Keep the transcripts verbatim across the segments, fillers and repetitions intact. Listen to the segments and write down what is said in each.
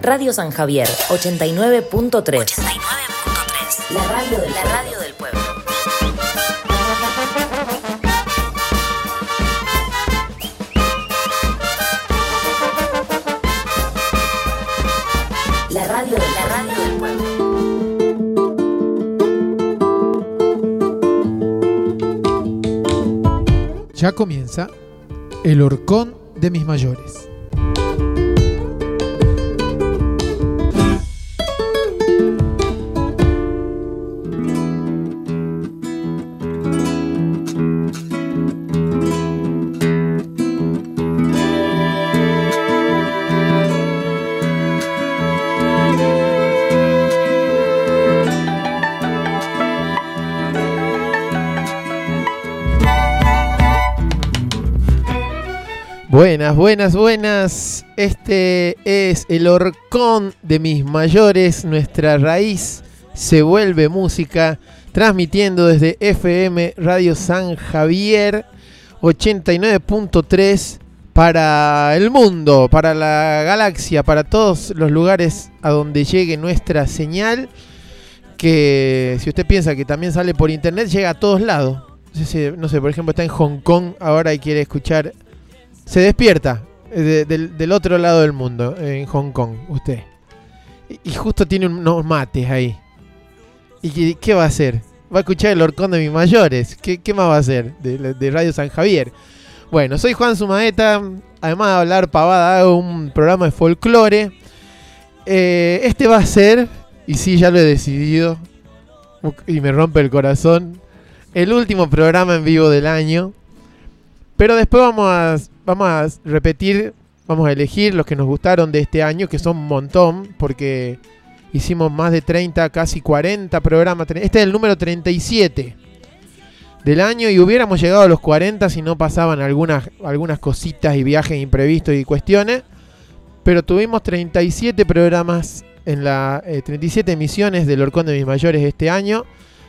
Radio San Javier, ochenta y nueve punto tres. ochenta y nueve punto tres. La radio de la radio del pueblo. La radio de la radio del pueblo. Ya comienza El Horcón de mis mayores. Buenas, buenas, buenas. Este es El Horcón de mis mayores. Nuestra raíz se vuelve música. Transmitiendo desde F M Radio San Javier ochenta y nueve punto tres para el mundo, para la galaxia, para todos los lugares a donde llegue nuestra señal. Que si usted piensa que también sale por internet, llega a todos lados. No sé, no sé, por ejemplo, está en Hong Kong ahora y quiere escuchar. Se despierta de, de, del otro lado del mundo, en Hong Kong, usted. Y, y justo tiene unos mates ahí. ¿Y qué, qué va a hacer? Va a escuchar El Horcón de mis mayores. ¿Qué, qué más va a hacer de, de Radio San Javier? Bueno, soy Juan Sumaeta. Además de hablar pavada, hago un programa de folclore. Eh, este va a ser, y sí, ya lo he decidido, y me rompe el corazón, el último programa en vivo del año. Pero después vamos a, vamos a repetir, vamos a elegir los que nos gustaron de este año, que son un montón, porque hicimos más de treinta, casi cuarenta programas. Este es el número treinta y siete del año y hubiéramos llegado a los cuarenta si no pasaban algunas, algunas cositas y viajes imprevistos y cuestiones. Pero tuvimos treinta y siete programas, en la eh, treinta y siete emisiones del Horcón de mis mayores este año,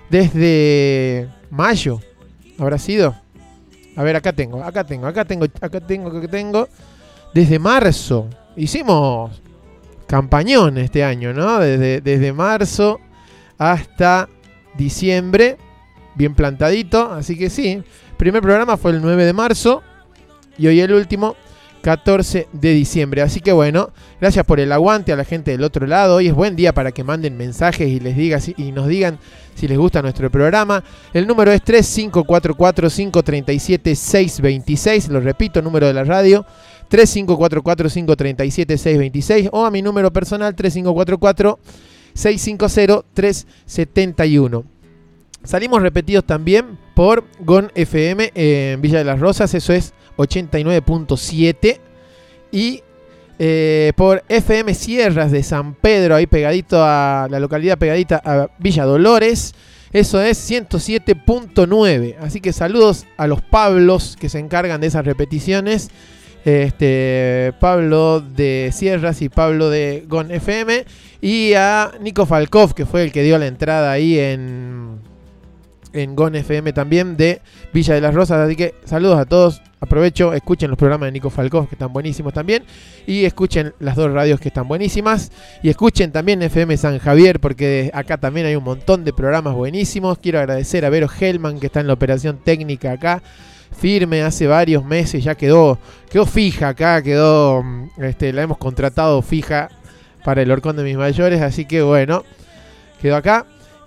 desde mayo, ¿habrá sido? A ver, acá tengo, acá tengo, acá tengo, acá tengo, acá tengo. Desde marzo. Hicimos campañón este año, ¿no? Desde, desde marzo hasta diciembre. Bien plantadito. Así que sí. El primer programa fue el nueve de marzo. Y hoy el último, catorce de diciembre. Así que bueno, gracias por el aguante a la gente del otro lado. Hoy es buen día para que manden mensajes y les diga y nos digan si les gusta nuestro programa. El número es tres cinco cuatro cuatro, cinco tres siete, seis dos seis. Lo repito, número de la radio tres cinco cuatro cuatro, cinco tres siete, seis dos seis. O a mi número personal tres cinco cuatro cuatro, seis cinco cero, tres siete uno. Salimos repetidos también por G O N F M en Villa de las Rosas. Eso es ochenta y nueve punto siete. Y eh, por F M Sierras de San Pedro, ahí pegadito a la localidad, pegadita a Villa Dolores. Eso es ciento siete punto nueve. Así que saludos a los Pablos que se encargan de esas repeticiones. Este, Pablo de Sierras y Pablo de G O N F M. Y a Nico Falkov, que fue el que dio la entrada ahí en... en G O N F M también de Villa de las Rosas. Así que saludos a todos. Aprovecho, escuchen los programas de Nico Falkov que están buenísimos también. Y escuchen las dos radios que están buenísimas. Y escuchen también F M San Javier, porque acá también hay un montón de programas buenísimos. Quiero agradecer a Vero Hellman, que está en la operación técnica acá, firme hace varios meses. Ya quedó, quedó fija acá, quedó, este, la hemos contratado fija para El Horcón de mis mayores. Así que bueno, quedó acá.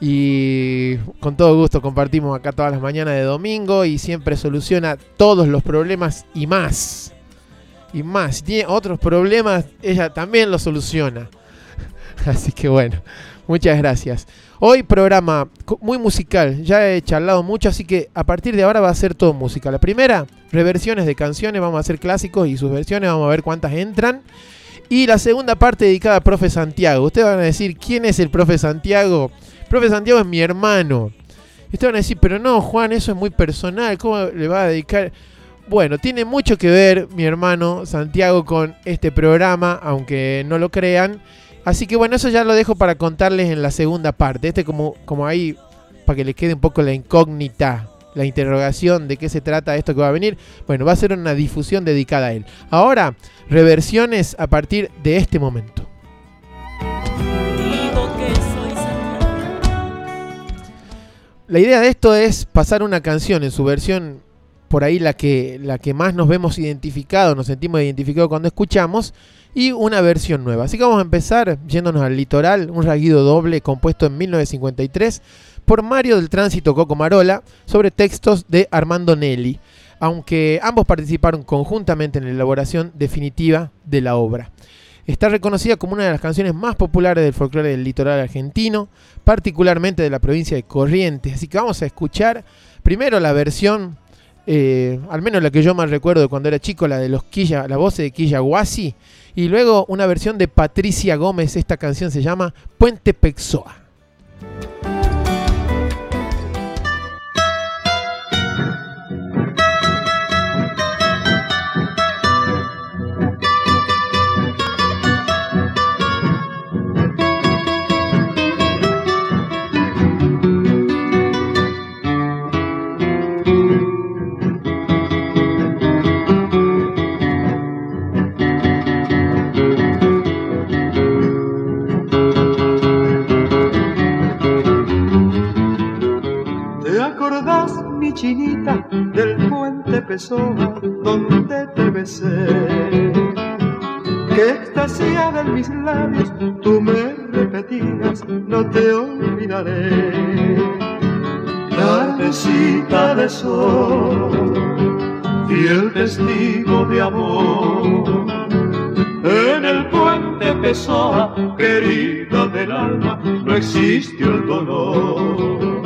Y con todo gusto compartimos acá todas las mañanas de domingo. Y siempre soluciona todos los problemas y más. Y más, si tiene otros problemas, ella también los soluciona. Así que bueno, muchas gracias. Hoy programa muy musical. Ya he charlado mucho, así que a partir de ahora va a ser todo música. La primera, reversiones de canciones. Vamos a hacer clásicos y sus versiones. Vamos a ver cuántas entran. Y la segunda parte dedicada al profe Santiago. Ustedes van a decir, ¿quién es el profe Santiago? Profe Santiago es mi hermano. Y ustedes van a decir, pero no, Juan, eso es muy personal. ¿Cómo le va a dedicar? Bueno, tiene mucho que ver mi hermano Santiago con este programa, aunque no lo crean. Así que bueno, eso ya lo dejo para contarles en la segunda parte. Este como, como ahí, para que les quede un poco la incógnita, la interrogación de qué se trata esto que va a venir. Bueno, va a ser una difusión dedicada a él. Ahora, reversiones a partir de este momento. la idea de esto es pasar una canción en su versión, por ahí la que, la que más nos vemos identificados, nos sentimos identificados cuando escuchamos, y una versión nueva. Así que vamos a empezar yéndonos al Litoral, un rasguido doble compuesto en mil novecientos cincuenta y tres por Mario del Tránsito Coco Marola, sobre textos de Armando Nelli, aunque ambos participaron conjuntamente en la elaboración definitiva de la obra. Está reconocida como una de las canciones más populares del folclore del litoral argentino, particularmente de la provincia de Corrientes. Así que vamos a escuchar primero la versión, eh, al menos la que yo más recuerdo de cuando era chico, la de los Quilla, la voz de Quilla Guasi, y luego una versión de Patricia Gómez. Esta canción se llama Puente Pexoa. Chinita del puente Pessoa donde te besé, que extasiada en mis labios tú me repetías, no te olvidaré. Tardecita de sol, fiel testigo de amor, en el puente Pessoa, querida del alma, no existió el dolor.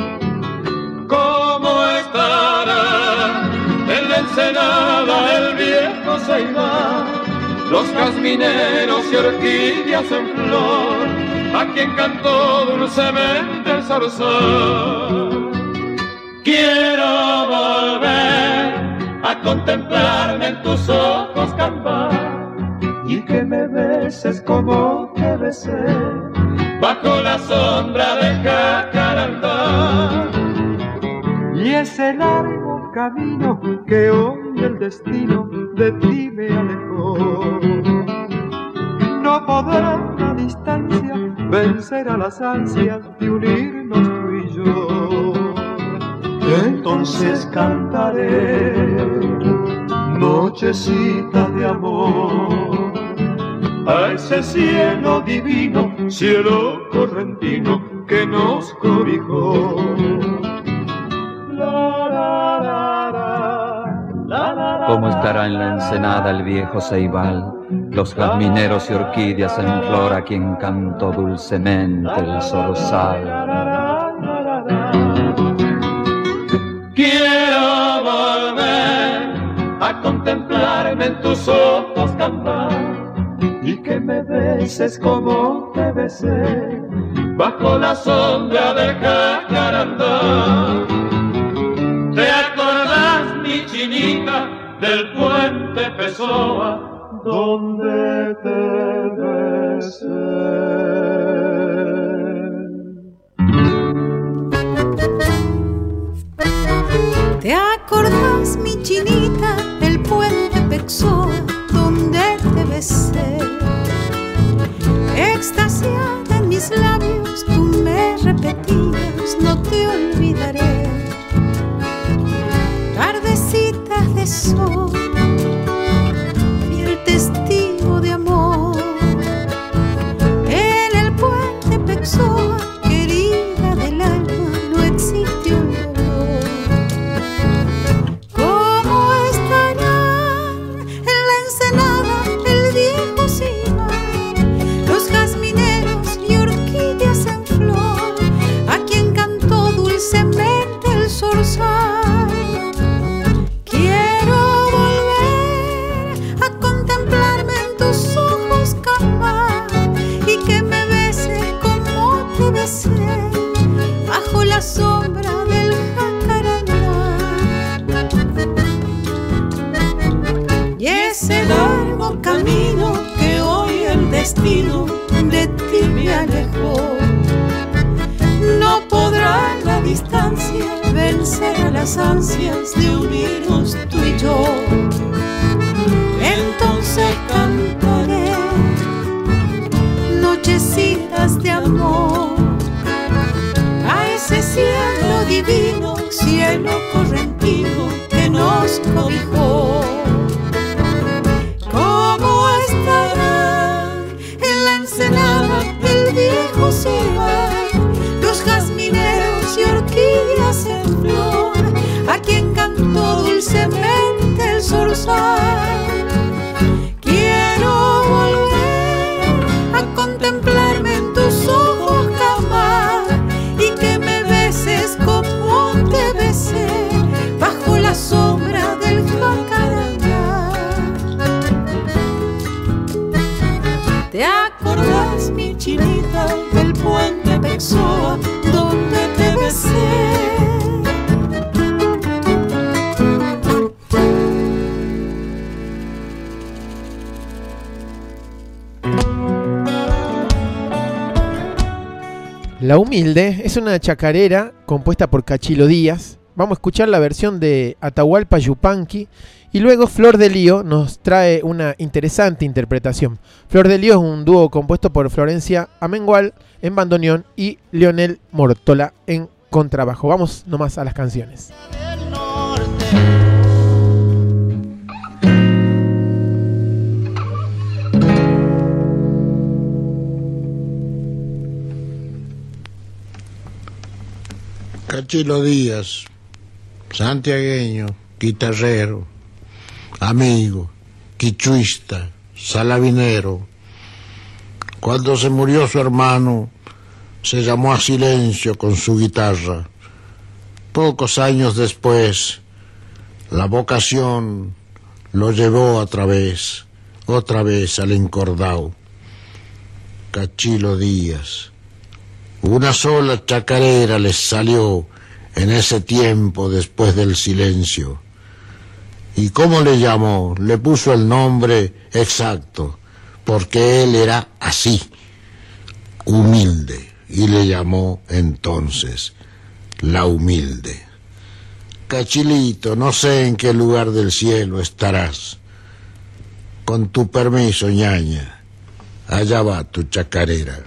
En la ensenada el viejo ceibal, los jazmineros y orquídeas en flor, a quien cantó dulcemente el zorzal. Quiero volver a contemplarme en tus ojos cantar, y que me beses como te besé, bajo la sombra de jacarandá. Y ese largo camino que hoy el destino de ti me alejó, no podrá la distancia vencer a las ansias de unirnos tú y yo. Entonces cantaré nochecita de amor a ese cielo divino, cielo correntino que nos cobijó. ¿Cómo estará en la ensenada el viejo ceibal, los jazmineros y orquídeas en flor, a quien cantó dulcemente el zorzal? Quiero volver a contemplarme en tus ojos cantar, y que me beses como te besé, bajo la sombra de jacarandá. ¿Te acordás, mi chinita, del puente Pessoa donde te besé? ¿Te acordás, mi chinita, del puente Pessoa donde te besé? Extasiada en mis labios tú me repetías, no te olvidaré. Tardecitas de sol, fiel testigo de amor, en el puente Pessoa, querida del alma, no existió el dolor. ¿Cómo estará en la ensenada el viejo ceibal, los jazmineros y orquídeas en flor, a quien cantó dulcemente el zorzal? Bajo la sombra del jacarandá. Y ese largo camino que hoy el destino de ti me alejó, no podrá la distancia vencer a las ansias de unirnos tú y yo. Entonces cantaré nochecitas de amor a ese cielo divino divino cielo correntino que nos cobijó. ¿Cómo estarán en la ensenada del viejo Ceibal los jazmineros y orquídeas en flor, a quien cantó dulcemente el zorzal? Quiero volver a contemplarme en tus ojos jamás y que me beses como te besé bajo la sombra del jacarandá. ¿Te acordás, mi chinita, del puente Pexoa donde te besé? La Humilde es una chacarera compuesta por Cachilo Díaz. Vamos a escuchar la versión de Atahualpa Yupanqui y luego Flor de Lío nos trae una interesante interpretación. Flor de Lío es un dúo compuesto por Florencia Amengual en bandoneón y Leonel Mortola en contrabajo. Vamos nomás a las canciones. Cachilo Díaz, santiagueño, guitarrero, amigo, quichuista, salabinero. Cuando se murió su hermano, se llamó a silencio con su guitarra. Pocos años después, la vocación lo llevó otra vez, otra vez al encordado. Cachilo Díaz. Una sola chacarera les salió en ese tiempo después del silencio. ¿Y cómo le llamó? Le puso el nombre exacto, porque él era así, humilde, y le llamó entonces La Humilde. Cachilito, no sé en qué lugar del cielo estarás. Con tu permiso, ñaña, allá va tu chacarera.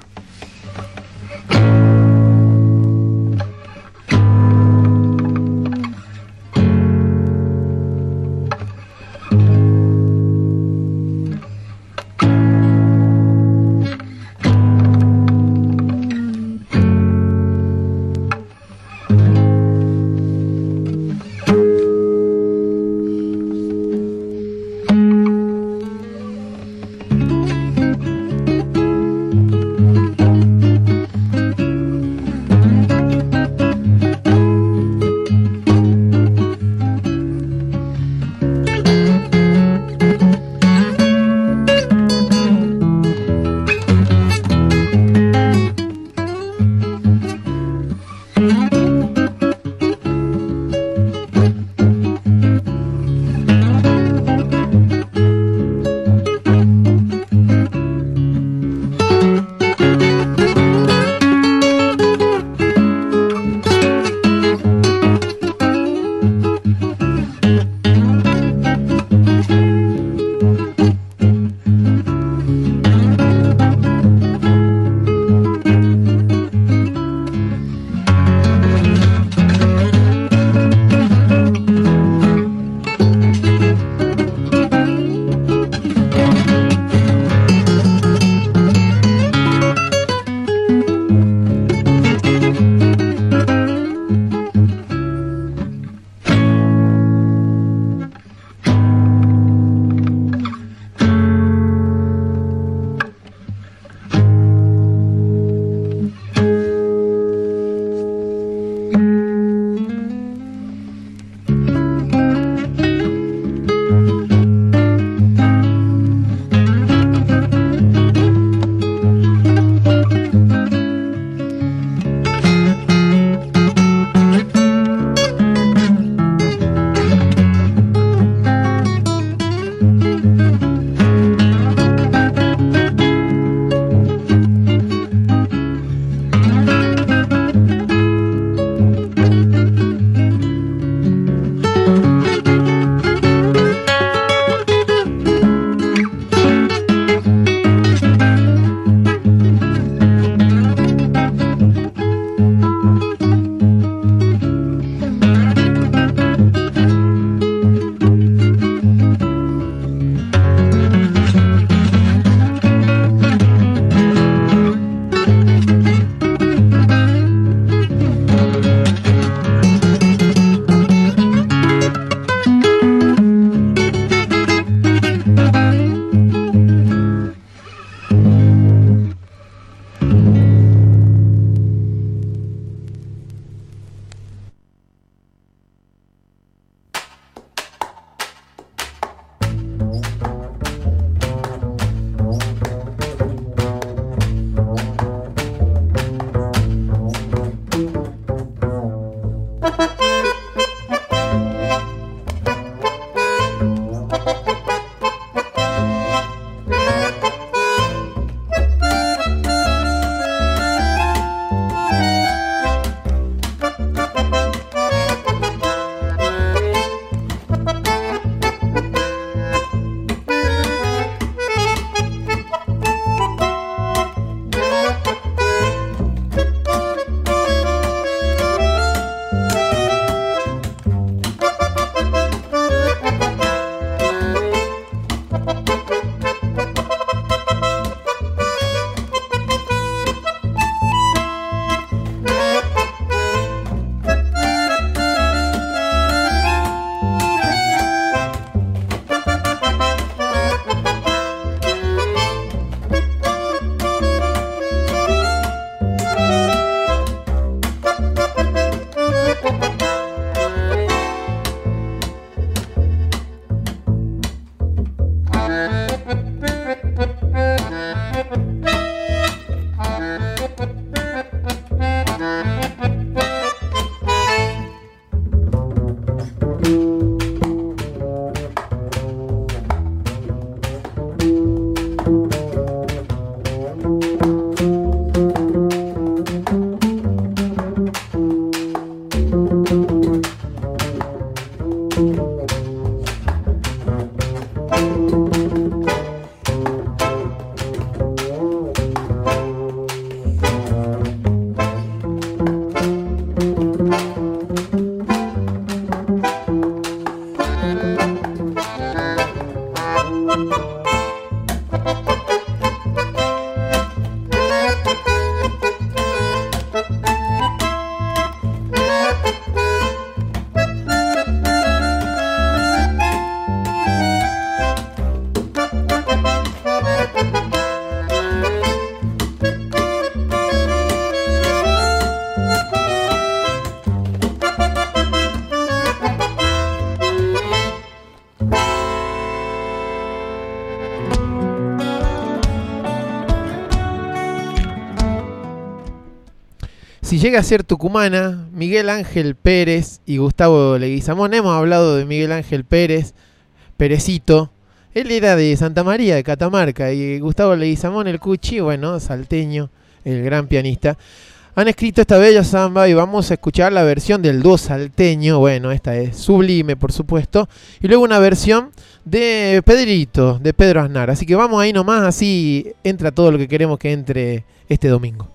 si llega a ser tucumana, Miguel Ángel Pérez y Gustavo Leguizamón. Hemos hablado de Miguel Ángel Pérez, Perecito. Él era de Santa María, de Catamarca, y Gustavo Leguizamón, el Cuchi, bueno, salteño, el gran pianista. Han escrito esta bella samba y vamos a escuchar la versión del dúo salteño. Bueno, esta es sublime, por supuesto. Y luego una versión de Pedrito, de Pedro Aznar. Así que vamos ahí nomás, así entra todo lo que queremos que entre este domingo.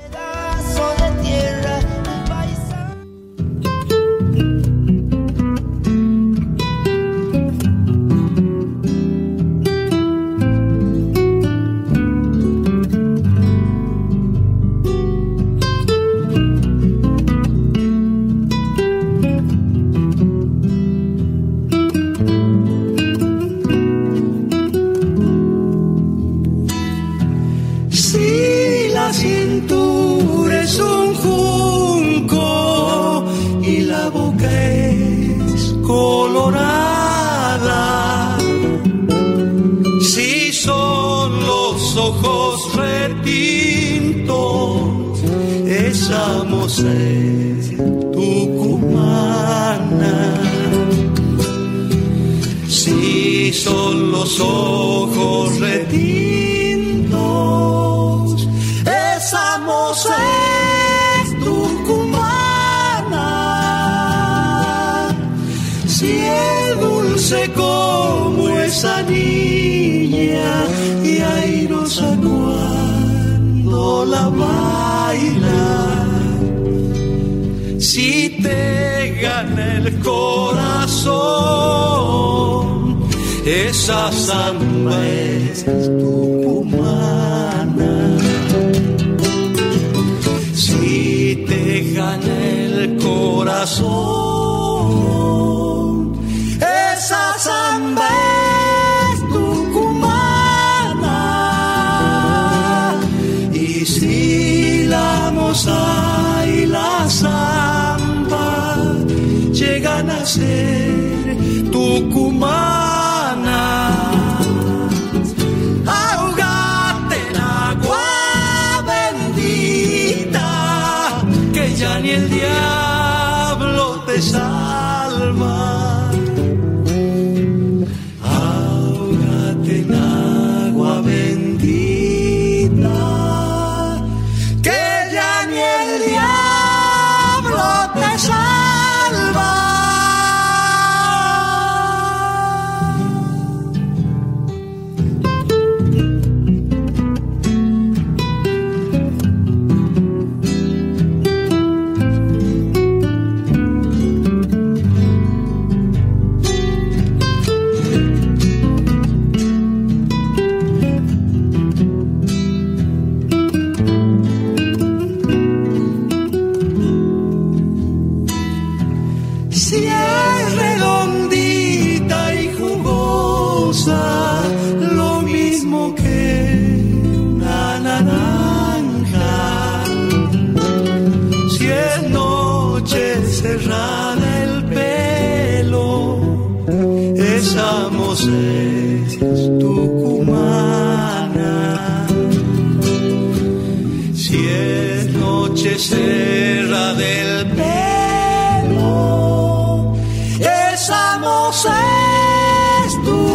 Colorada, si son los ojos retintos, esa mujer tucumana. Si son los ojos retintos, esa mujer dulce como esa niña y airosa cuando la baila. Si te gana el corazón, esa samba es tucumana. Si te gana el corazón, esa samba es tucumana. Y si la moza y la samba llegan a ser tucumanas, ahogate en agua bendita, que ya ni el diablo te salva. Es tucumana. Si es noche cerra del pelo, esa moza es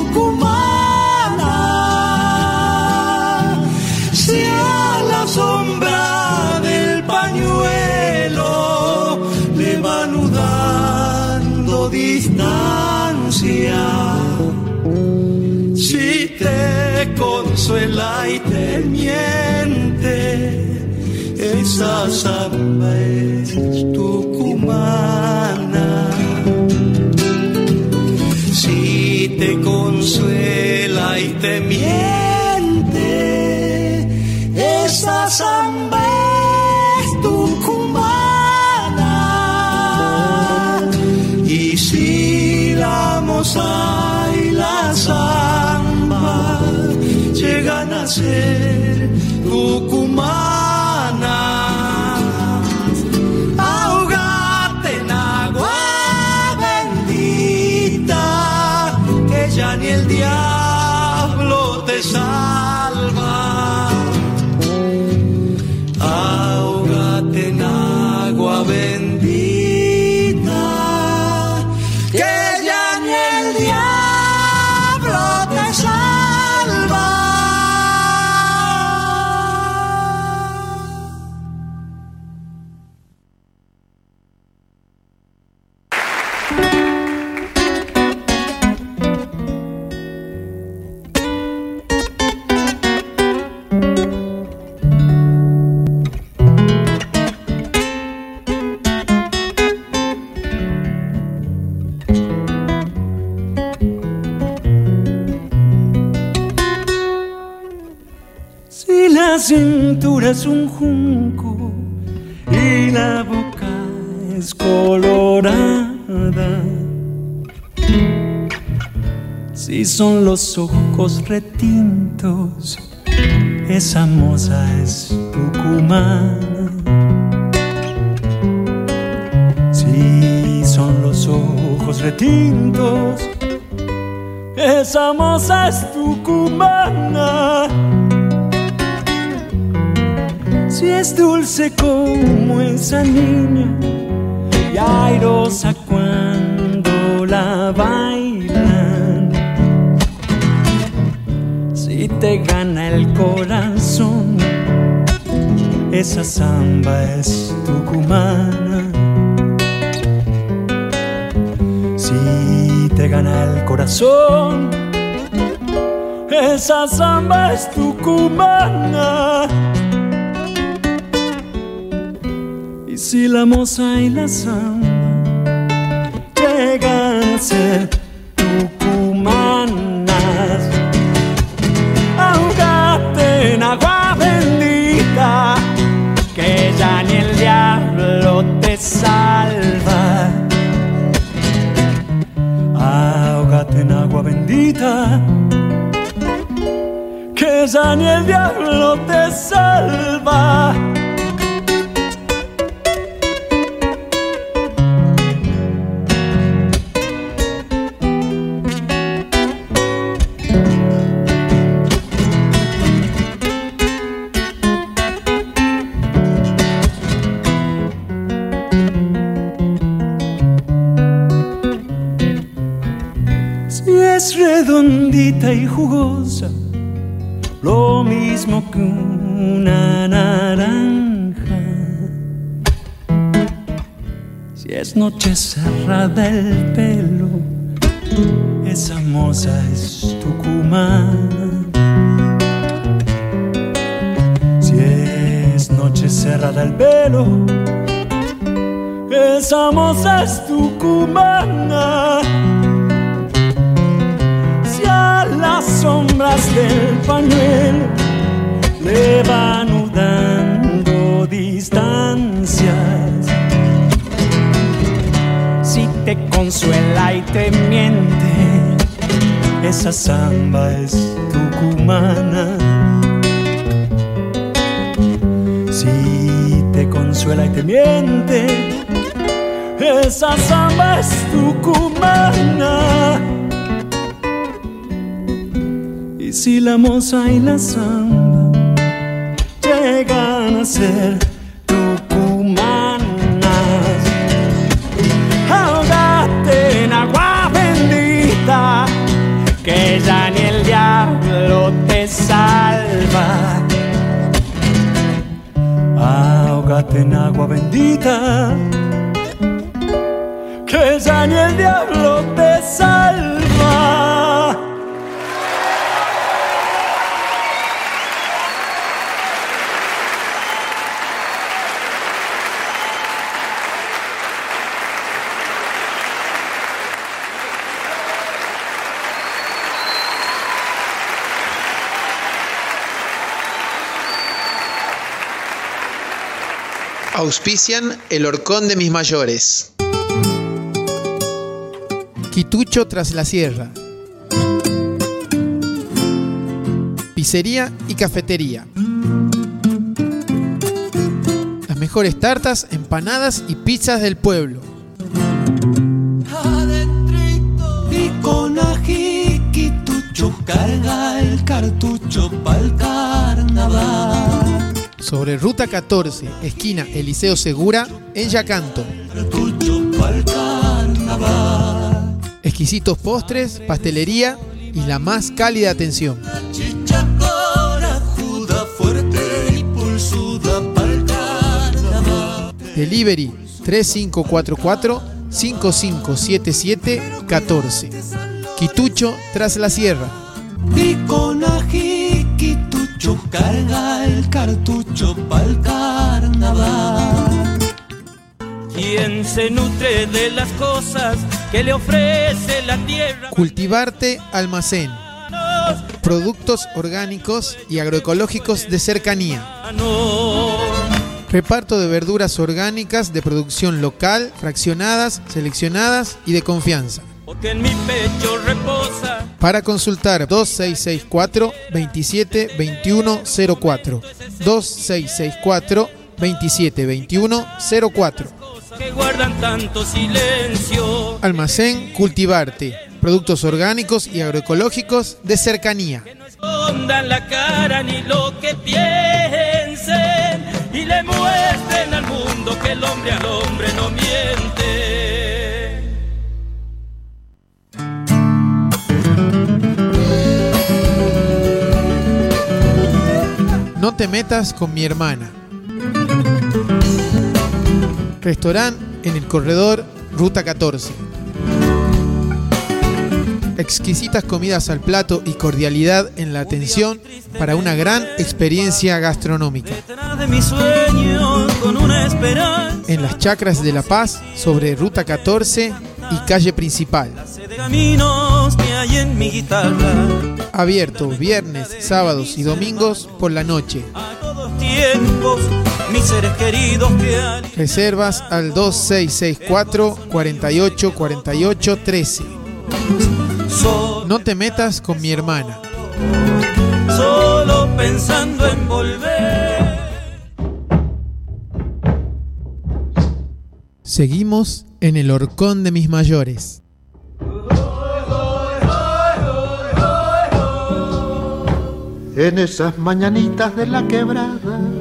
tucumana. Si a la sombra del pañuelo le va anudando distancia, si te consuela y te miente, esa samba es tucumana. Si te consuela y te miente, esa samba es tucumana. Y si la moza y la samba llegan a ser tucumanas, ahogate en agua bendita, que ya ni el diablo te salva. Ahogate en agua Si la cintura es un junco y la boca es colorada, si son los ojos retintos, esa moza es tucumana. Si son los ojos retintos, esa moza es tucumana. Si es dulce como esa niña y airosa cuando la bailan, si te gana el corazón, esa samba es tucumana. Si te gana el corazón, esa samba es tucumana. Y si la moza y la samba llegan a ser tucumanas, ahógate en agua bendita, que ya ni el diablo te salva. Ahógate en agua bendita, que ya ni el diablo te salva. Es redondita y jugosa, lo mismo que una naranja. Si es noche cerrada el pelo, esa moza es tucumana. Si es noche cerrada el pelo, esa moza es tucumana. Las sombras del pañuelo le van dando distancias. Si te consuela y te miente, esa samba es tucumana. Si te consuela y te miente, esa samba es tucumana. Y si la moza y la samba llegan a ser tucumanas, ahógate en agua bendita, que ya ni el diablo te salva. Ahógate en agua bendita, que ya ni el diablo te salva. Auspician El Horcón de Mis Mayores. Quitucho Tras la Sierra. Pizzería y cafetería. Las mejores tartas, empanadas y pizzas del pueblo. Adentrito y con ají, Quitucho carga el cartucho pa'l carnaval. Sobre Ruta catorce, esquina Eliseo Segura, en Yacanto. Exquisitos postres, pastelería y la más cálida atención. Delivery tres cinco cuatro cuatro, cinco cinco siete siete, uno cuatro. Quitucho Tras la Sierra. Y con ají, Quitucho carga el cartucho pa'l carnaval. ¿Quién se nutre de las cosas que le ofrece la tierra? Cultivarte Almacén. productos orgánicos y agroecológicos de cercanía. Reparto de verduras orgánicas de producción local, fraccionadas, seleccionadas y de confianza. Porque en mi pecho reposa. Para consultar, dos seis seis cuatro, veintisiete veintiuno cero cuatro. dos seis seis cuatro, veintisiete veintiuno cero cuatro. Que guardan tanto silencio. Almacén Cultivarte. Productos orgánicos y agroecológicos de cercanía. Que no escondan la cara ni lo que piensen y le muestren al mundo que el hombre al hombre no miente. No te metas con mi hermana. Restaurante en el corredor Ruta catorce. Exquisitas comidas al plato y cordialidad en la atención para una gran experiencia gastronómica. En las Chacras de La Paz, sobre Ruta catorce y calle principal. Abierto viernes, sábados y domingos por la noche. Reservas al dos seis seis cuatro, cuarenta y ocho, cuarenta y ocho, trece. No te metas con mi hermana. Solo pensando en volver. Seguimos en el horcón de mis mayores. En esas mañanitas de la quebrada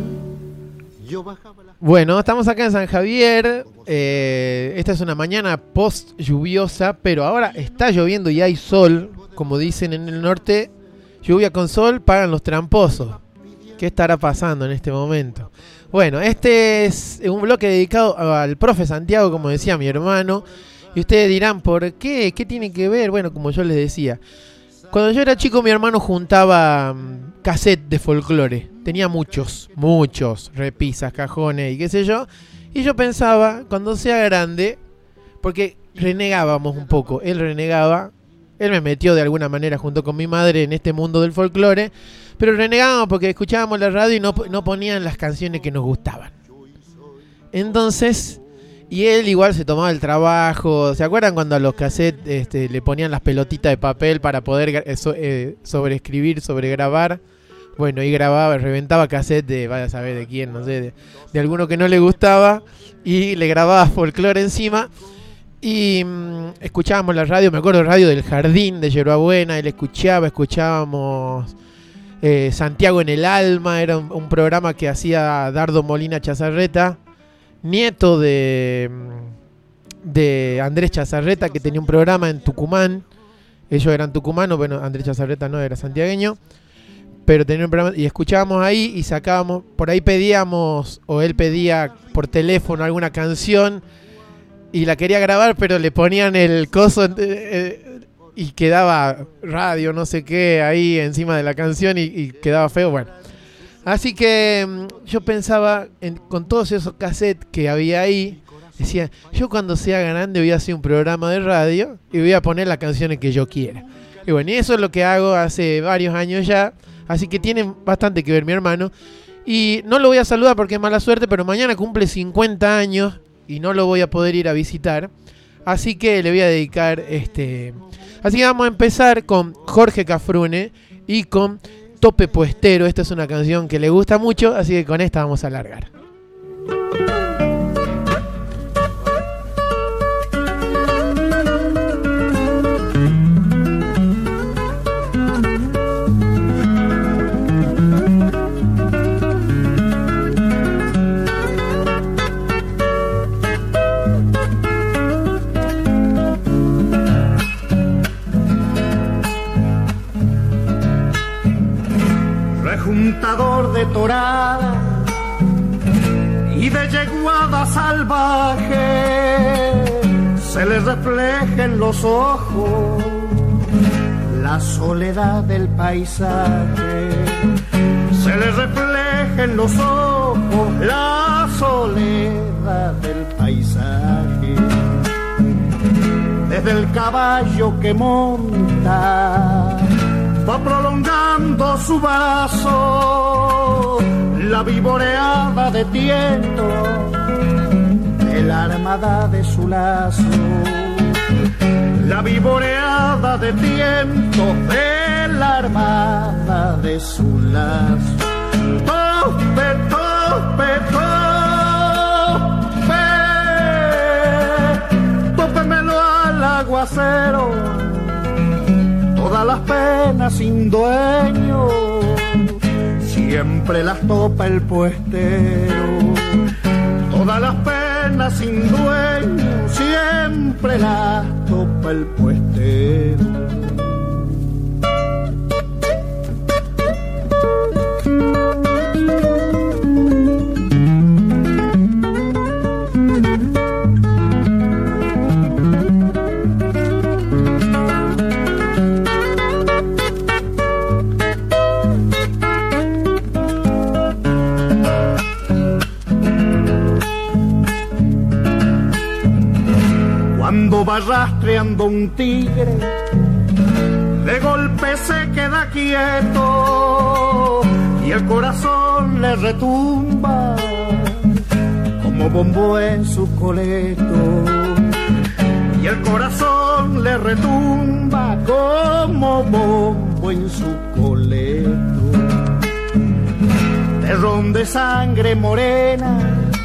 yo bajaba la... Bueno, estamos acá en San Javier. eh, Esta es una mañana post lluviosa, pero ahora está lloviendo y hay sol. Como dicen en el norte, lluvia con sol pagan los tramposos. ¿Qué estará pasando en este momento? Bueno, este es un bloque dedicado al profe Santiago, como decía mi hermano. Y ustedes dirán, ¿por qué? ¿Qué tiene que ver? Bueno, como yo les decía, cuando yo era chico mi hermano juntaba um, cassette de folclore. Tenía muchos, muchos, repisas, cajones y qué sé yo. Y yo pensaba, cuando sea grande, porque renegábamos un poco, él renegaba, él me metió de alguna manera junto con mi madre en este mundo del folclore, pero renegábamos porque escuchábamos la radio y no, no ponían las canciones que nos gustaban. Entonces, y él igual se tomaba el trabajo. ¿Se acuerdan cuando a los cassettes este, le ponían las pelotitas de papel para poder eh, so, eh, sobreescribir, sobregrabar? Bueno, y grababa, reventaba cassette de, vaya a saber de quién, no sé, de, de alguno que no le gustaba, y le grababa folclore encima. Y mmm, escuchábamos la radio, me acuerdo de radio del Jardín de Yerbabuena, él escuchaba, escuchábamos eh, Santiago en el Alma, era un, un programa que hacía Dardo Molina Chazarreta, nieto de, de Andrés Chazarreta, que tenía un programa en Tucumán. Ellos eran tucumanos, bueno, Andrés Chazarreta no, era santiagueño, pero tenía un programa y escuchábamos ahí y sacábamos, por ahí pedíamos, o él pedía por teléfono alguna canción y la quería grabar, pero le ponían el coso eh, eh, y quedaba radio, no sé qué, ahí encima de la canción y, y quedaba feo, bueno. Así que yo pensaba, en, con todos esos cassettes que había ahí, decía, yo cuando sea grande voy a hacer un programa de radio y voy a poner las canciones que yo quiera. Y bueno, y eso es lo que hago hace varios años ya, así que tiene bastante que ver mi hermano. Y no lo voy a saludar porque es mala suerte, pero mañana cumple cincuenta años y no lo voy a poder ir a visitar. Así que le voy a dedicar este... Así que vamos a empezar con Jorge Cafrune y con Tope Puestero. Esta es una canción que le gusta mucho, así que con esta vamos a largar. Juntador de torada y de yeguada salvaje, se les refleja en los ojos la soledad del paisaje, se les refleja en los ojos la soledad del paisaje. Desde el caballo que monta va prolongando su brazo, la vivoreada de tiento de la armada de su lazo, la vivoreada de tiento de la armada de su lazo. Tope, tope, tope, tópemelo al aguacero, todas las penas sin dueño, siempre las topa el puestero. Todas las penas sin dueño, siempre las topa el puestero. Cuando va rastreando un tigre, de golpe se queda quieto y el corazón le retumba como bombo en su coleto. Y el corazón le retumba como bombo en su coleto. Terrón de sangre morena,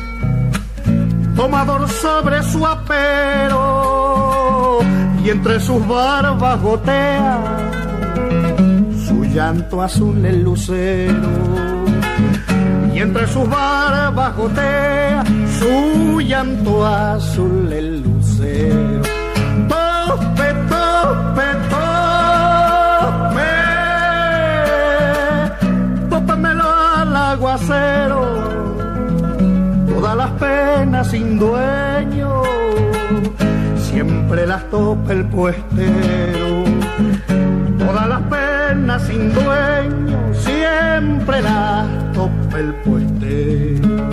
tomador sobre su apero, y entre sus barbas gotea su llanto azul el lucero. Y entre sus barbas gotea su llanto azul el lucero. Tope, tope, tope, tópemelo al aguacero, todas las penas sin dueño, siempre las topa el puestero. Todas las penas sin dueño, siempre las topa el puestero.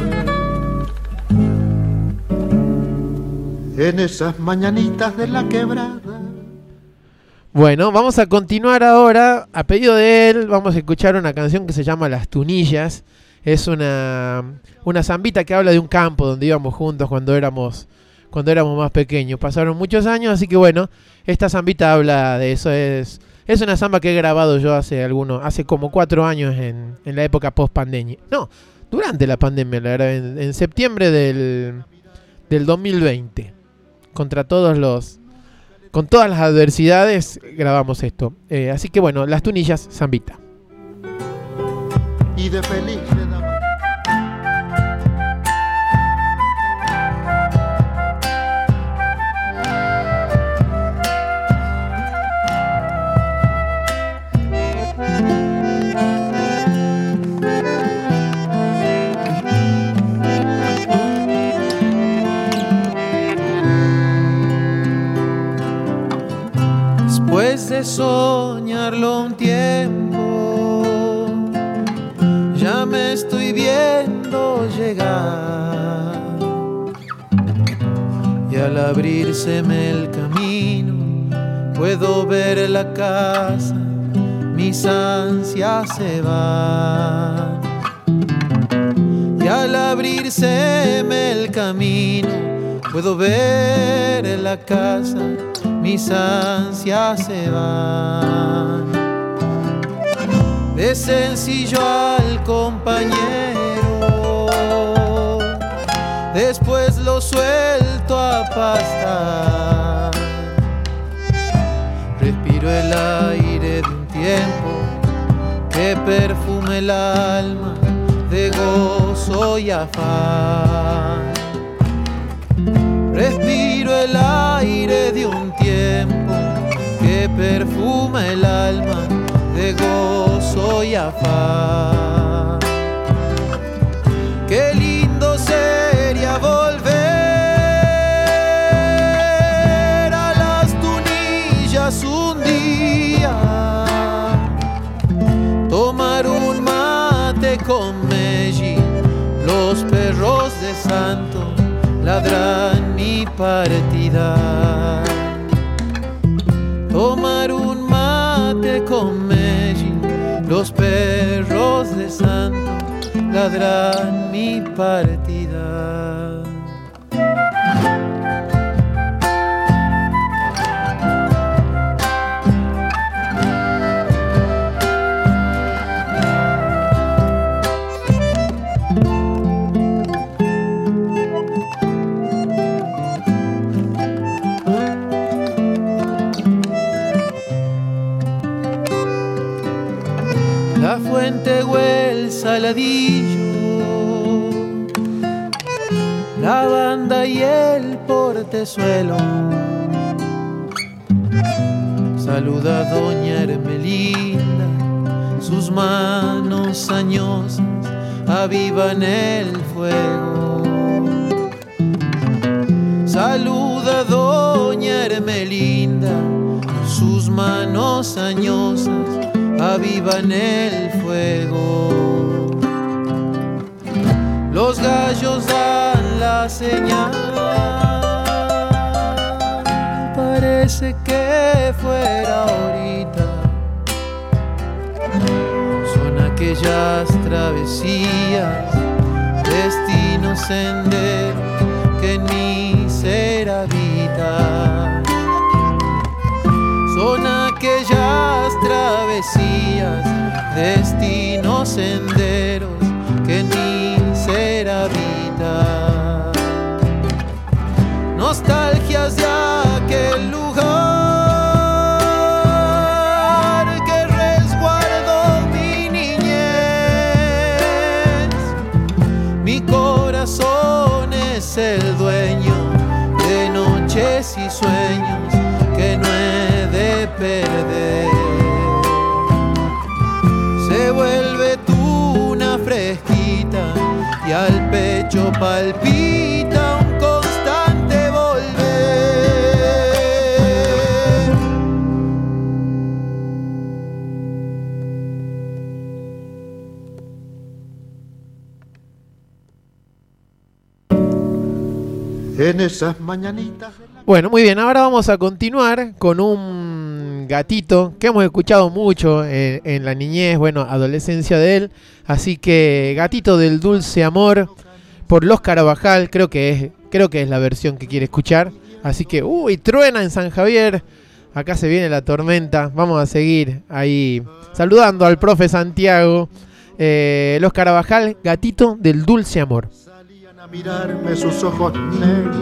En esas mañanitas de la quebrada. Bueno, vamos a continuar ahora. A pedido de él, vamos a escuchar una canción que se llama Las Tunillas. Es una, una zambita que habla de un campo donde íbamos juntos cuando éramos, cuando éramos más pequeños. Pasaron muchos años, así que bueno, esta zambita habla de eso. Es, es una zamba que he grabado yo hace algunos, hace como cuatro años en, en la época post-pandemia. No, durante la pandemia, la verdad, en, en septiembre del, del dos mil veinte. Contra todos los, con todas las adversidades grabamos esto. Eh, así que bueno, Las Tunillas, zambita. Y de feliz le daba. Después de soñarlo un tiempo, ya me estoy viendo llegar, y al abrírseme el camino puedo ver la casa, mis ansias se van. Y al abrírseme el camino puedo ver la casa, mis ansias se van. De sencillo al compañero, después lo suelto a pastar. Respiro el aire de un tiempo que perfume el alma de gozo y afán. Respiro el aire de un tiempo que perfuma el alma de gozo y afán. Qué lindo sería volver a las Tunillas un día, tomar un mate con Meji, los perros de Santo ladran mi partida. Tomar un mate con Meji, los perros de santo ladran mi partida. La fuente o el saladillo, la banda y el portezuelo. Saluda a doña Hermelinda, sus manos añosas avivan el fuego. Saluda a doña Hermelinda, sus manos añosas avivan el fuego. Los gallos dan la señal, parece que fuera ahorita. Son aquellas travesías, destinos senderos que en mi ser habitan. Son aquellas travesías, destinos senderos que en mi ser habitan. Nostalgias de aquel lugar que resguardó mi niñez. Mi corazón es el dueño de noches y sueños que no he de perder. Se vuelve tuna fresquita y al pecho palpita un constante volver. En esas mañanitas. Bueno, muy bien, ahora vamos a continuar con un gatito que hemos escuchado mucho en, en la niñez, bueno, adolescencia de él. Así que Gatito del Dulce Amor por Los Carabajal, creo que es, creo que es la versión que quiere escuchar. Así que, uy, truena en San Javier. Acá se viene la tormenta. Vamos a seguir ahí saludando al profe Santiago. Eh, Los Carabajal, Gatito del Dulce Amor. Salían a mirarme sus ojos negros.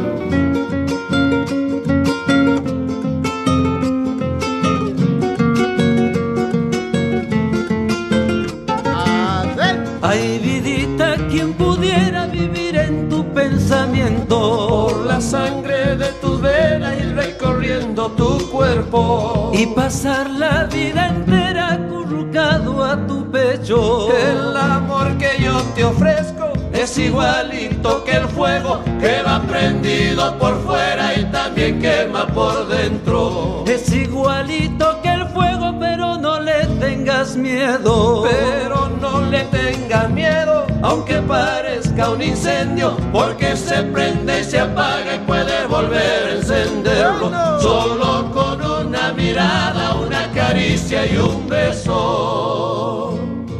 Ay, vidita, quien pudiera vivir en tu pensamiento, por la sangre de tus venas ir recorriendo tu cuerpo y pasar la vida entera acurrucado a tu pecho. El amor que yo te ofrezco es igualito que el fuego que va prendido por fuera y también quema por dentro. Es igualito que el fuego, pero no le tengas miedo. Pero no le tengas miedo, aunque parezca un incendio, porque se prende y se apaga y puede volver a encenderlo. Solo con una mirada, una caricia y un beso.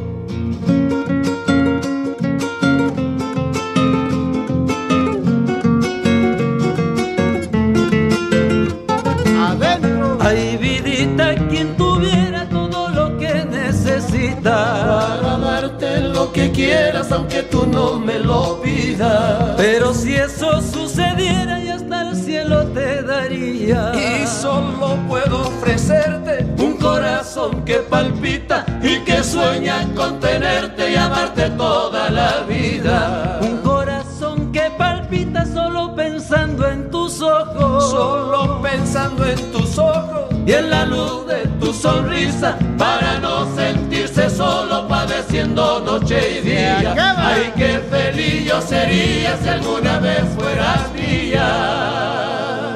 Ay, vidita, quien tuviera todo lo que necesita para darte lo que quieras, aunque tú no me lo pidas. Pero si eso sucediera, y hasta el cielo te daría. Y solo puedo ofrecerte un corazón que palpita y que sueña con tenerte y amarte toda la vida. Un corazón que palpita solo pensando en tus ojos, solo pensando en tus ojos y en la luz de tu sonrisa, para no sentirse solo padeciendo noche y día. Ay, qué feliz yo sería si alguna vez fueras mía.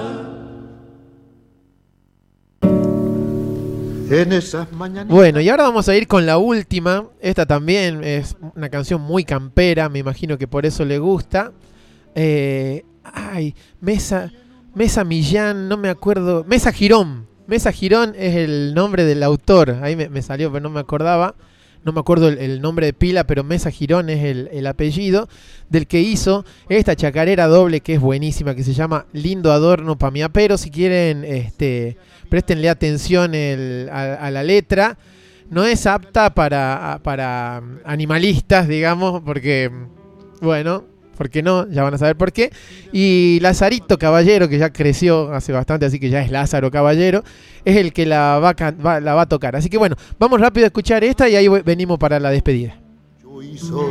En esas mañanitas. Bueno, y ahora vamos a ir con la última. Esta también es una canción muy campera, me imagino que por eso le gusta. Eh, ay, Mesa, Mesa Millán, no me acuerdo. Mesa Girón. Mesa Girón es el nombre del autor. Ahí me, me salió, pero no me acordaba. no me acuerdo el, el nombre de pila, pero Mesa Girón es el, el apellido, del que hizo esta chacarera doble que es buenísima, que se llama Lindo Adorno pa' mi apero. Si quieren, este, préstenle atención el, a, a la letra. No es apta para, para animalistas, digamos, porque, bueno, ¿por qué no? Ya van a saber por qué. Y Lazarito Caballero, que ya creció hace bastante, así que ya es Lázaro Caballero, es el que la va, va, la va a tocar. Así que bueno, vamos rápido a escuchar esta y ahí venimos para la despedida. Yo soy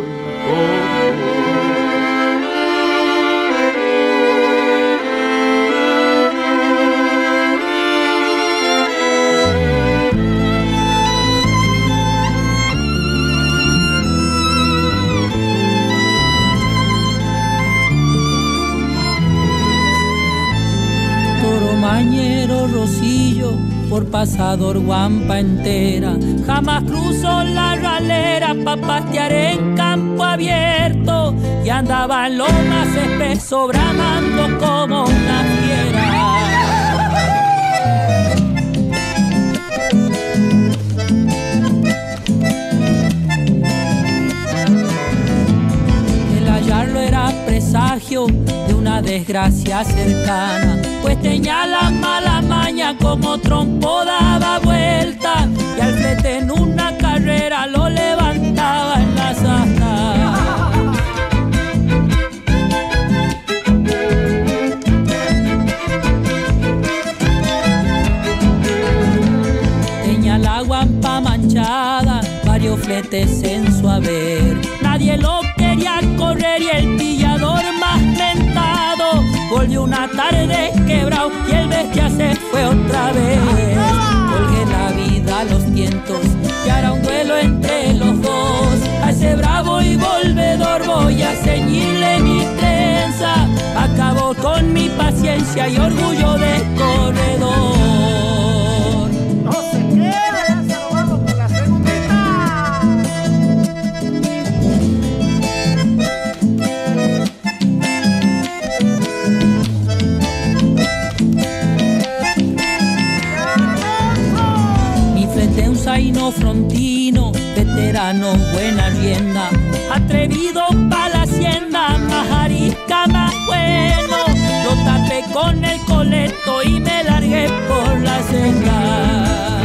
Mañero Rosillo, por pasador guampa entera, jamás cruzo la ralera pa' pastear en campo abierto, y andaba en lo más espeso bramando como una fiera. El hallarlo era presagio de una desgracia cercana, pues tenía la mala maña como trompo daba vuelta, y al frente en una carrera lo levantaba en la asta. Tenía la guampa manchada, varios fletes en su haber, nadie lo quería correr y el pillador más mentado volvió una tarde quebrado y el bestia se fue otra vez. Colgué la vida a los tientos y hará un duelo entre los dos. A ese bravo y volvedor voy a ceñirle mi trenza. Acabó con mi paciencia y orgullo de corredor. No se queda, ya se lo vamos con la segundita. Zaino frontino, veterano, buena rienda, atrevido pa' la hacienda, más arisca, más bueno. Lo tapé con el coleto y me largué por la senda.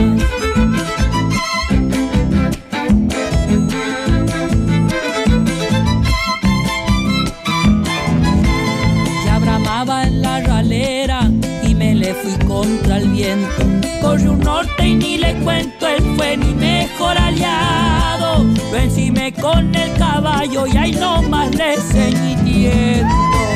Ya bramaba en la ralera y me le fui contra el viento. Corrió un norte y ni le cuento, él fue mi mejor aliado. Lo encimé con el caballo y ahí nomás le ceñí tiempo.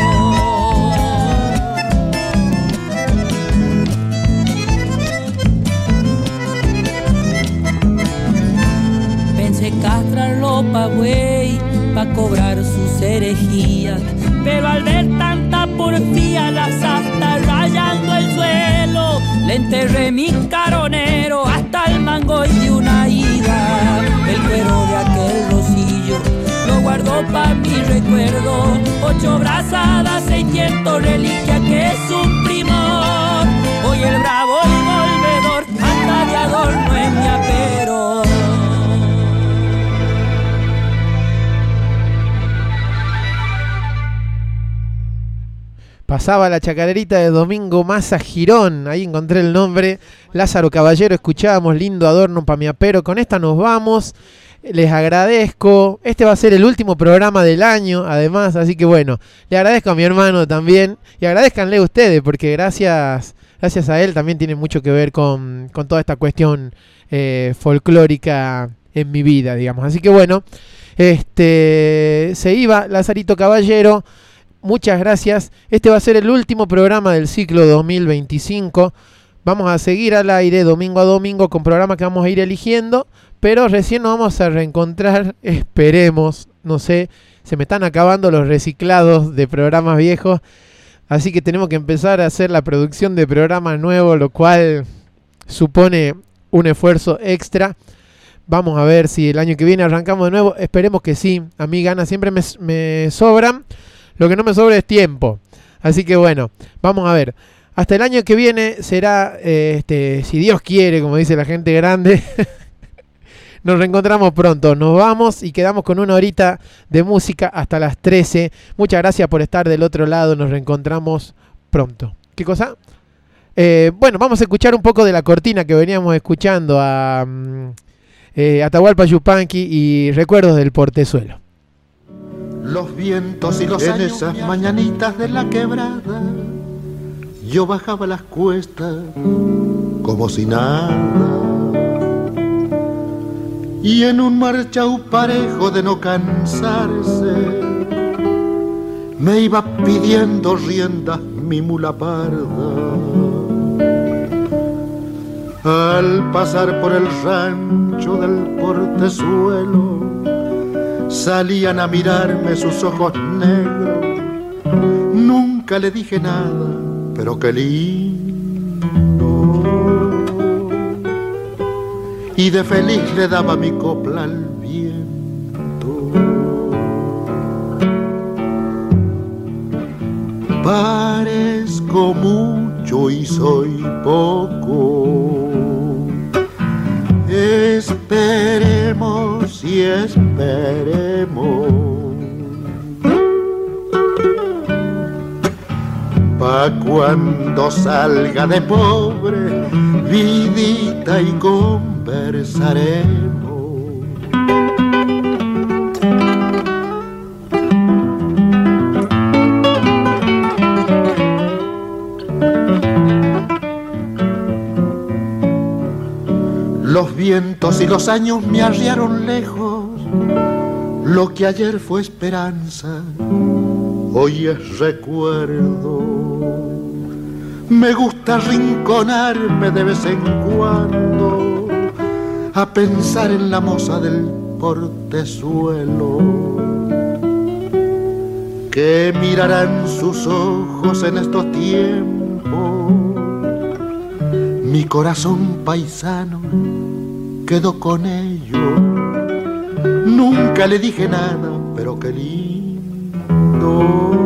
Pensé castrarlo pa' güey, pa' cobrar sus herejías, pero al ver tanta porfía, las astas rayando el suelo, le enterré mi caronero hasta el mango y de una ida. El cuero de aquel rosillo lo guardó pa' mi recuerdo. Ocho brazadas, seiscientos, reliquia que es un primor. Hoy el bravo y volvedor anda de adorno en mi apero. Pasaba la chacarerita de Domingo Masa Girón, ahí encontré el nombre, Lázaro Caballero, escuchábamos Lindo Adorno pa' mi apero. Con esta nos vamos, les agradezco, este va a ser el último programa del año además, así que bueno, le agradezco a mi hermano también, y agradezcanle a ustedes, porque gracias, gracias a él también tiene mucho que ver con, con toda esta cuestión eh, folclórica en mi vida, digamos. Así que bueno, este se iba Lazarito Caballero. Muchas gracias. Este va a ser el último programa del ciclo dos mil veinticinco. Vamos a seguir al aire domingo a domingo con programas que vamos a ir eligiendo, pero recién nos vamos a reencontrar, esperemos, no sé, se me están acabando los reciclados de programas viejos, así que tenemos que empezar a hacer la producción de programas nuevos, lo cual supone un esfuerzo extra. Vamos a ver si el año que viene arrancamos de nuevo, esperemos que sí. A mí ganas siempre me, me sobran. Lo que no me sobra es tiempo. Así que bueno, vamos a ver. Hasta el año que viene será, eh, este, si Dios quiere, como dice la gente grande, Nos reencontramos pronto. Nos vamos y quedamos con una horita de música hasta las trece. Muchas gracias por estar del otro lado. Nos reencontramos pronto. ¿Qué cosa? Eh, bueno, vamos a escuchar un poco de la cortina que veníamos escuchando a um, eh, Atahualpa Yupanqui y Recuerdos del Portezuelo. Los vientos y los en años esas mañanitas de la quebrada, yo bajaba las cuestas como si nada, y en un marchao parejo de no cansarse me iba pidiendo riendas mi mula parda. Al pasar por el rancho del Portezuelo salían a mirarme sus ojos negros. Nunca le dije nada, pero qué lindo. Y de feliz le daba mi copla al viento. Parezco mucho y soy poco. Esperemos y esperemos pa' cuando salga de pobre vidita y conversaremos. Los vientos y los años me arriaron lejos, lo que ayer fue esperanza, hoy es recuerdo. Me gusta rinconarme de vez en cuando a pensar en la moza del Portezuelo. ¿Qué mirarán sus ojos en estos tiempos? Mi corazón paisano quedó con ellos. Nunca le dije nada, pero qué lindo.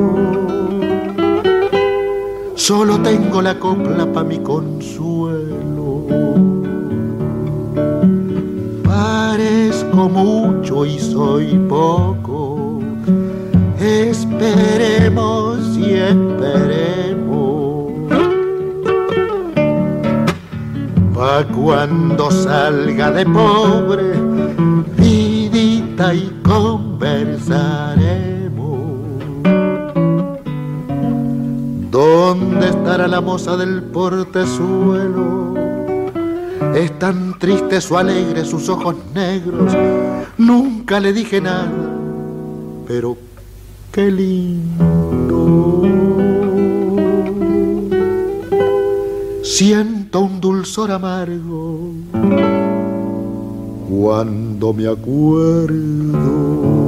Solo tengo la copla pa' mi consuelo. Parezco mucho y soy poco. Esperemos y esperemos pa' cuando salga de pobre vidita y conversaremos. ¿Dónde estará la moza del Portezuelo? Es tan triste su alegre, sus ojos negros. Nunca le dije nada, pero qué lindo. Siento un dulzor amargo cuando me acuerdo